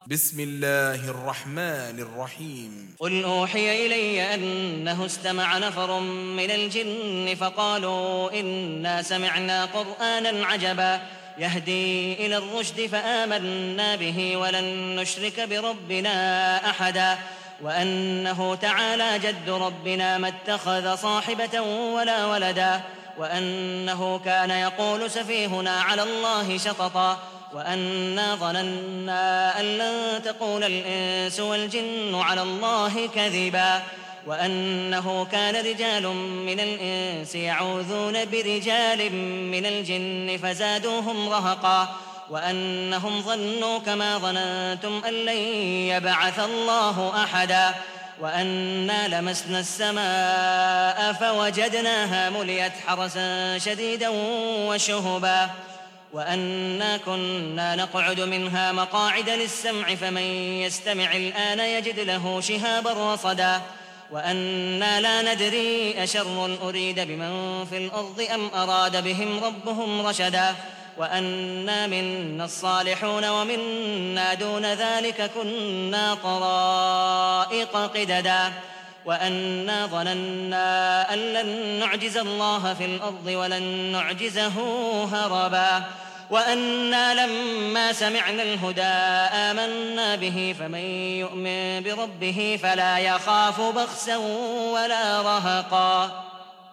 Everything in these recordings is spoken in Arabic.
بسم الله الرحمن الرحيم قل أوحي إلي أنه استمع نفر من الجن فقالوا إنا سمعنا قرآنا عجبا يهدي إلى الرشد فآمنا به ولن نشرك بربنا أحدا وأنه تعالى جد ربنا ما اتخذ صاحبة ولا ولدا وأنه كان يقول سفيهنا على الله شططا وأنا ظننا أن لن تقول الإنس والجن على الله كذبا وأنه كان رجال من الإنس يعوذون برجال من الجن فزادوهم رهقا وأنهم ظنوا كما ظننتم أن لن يبعث الله أحدا وأنا لمسنا السماء فوجدناها مليت حرسا شديدا وشهبا وأنا كنا نقعد منها مقاعد للسمع فمن يستمع الآن يجد له شهابا رصدا وأنا لا ندري أشر أريد بمن في الأرض أم أراد بهم ربهم رشدا وأنا منا الصالحون ومنا دون ذلك كنا طرائق قددا وأنا ظننا أن لن نعجز الله في الأرض ولن نعجزه هربا وأنا لما سمعنا الهدى آمنا به فمن يؤمن بربه فلا يخاف بخسا ولا رهقا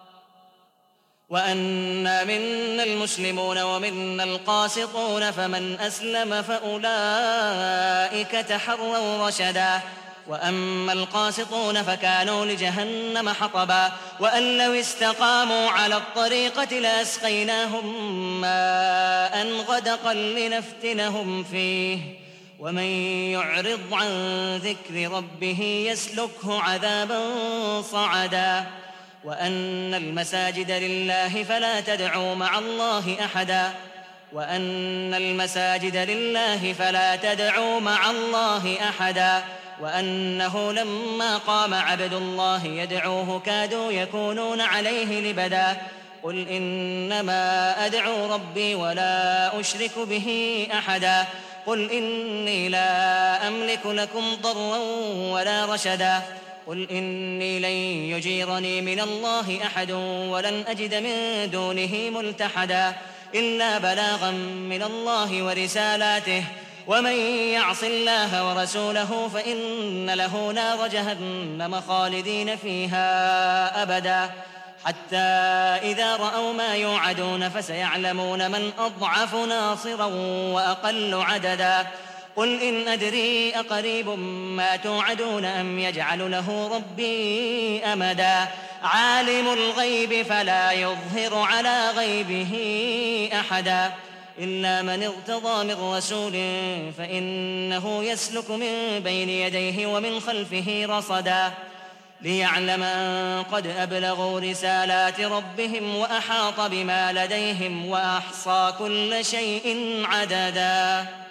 وأنا منا المسلمون ومنا القاسطون فمن أسلم فأولئك تحروا رشدا وأما القاسطون فكانوا لجهنم حطبا وأن لو استقاموا على الطريقة لأسقيناهم ماء غدقا لنفتنهم فيه ومن يعرض عن ذكر ربه يسلكه عذابا صعدا وأن المساجد لله فلا تدعوا مع الله أحدا وأن المساجد لله فلا تدعوا مع الله أحدا وأنه لما قام عبد الله يدعوه كادوا يكونون عليه لبدا قل إنما أدعو ربي ولا أشرك به أحدا قل إني لا أملك لكم ضرا ولا رشدا قل إني لن يجيرني من الله أحد ولن أجد من دونه ملتحدا إلا بلاغا من الله ورسالاته ومن يعص الله ورسوله فإن له نار جهنم خالدين فيها أبدا حتى إذا رأوا ما يوعدون فسيعلمون من أضعف ناصرا وأقل عددا قل إن أدري أقريب ما توعدون أم يجعل له ربي أمدا عالم الغيب فلا يظهر على غيبه أحدا إلا من ارتضى من رسول فإنه يسلك من بين يديه ومن خلفه رصدا ليعلم أن قد أبلغوا رسالات ربهم وأحاط بما لديهم وأحصى كل شيء عددا.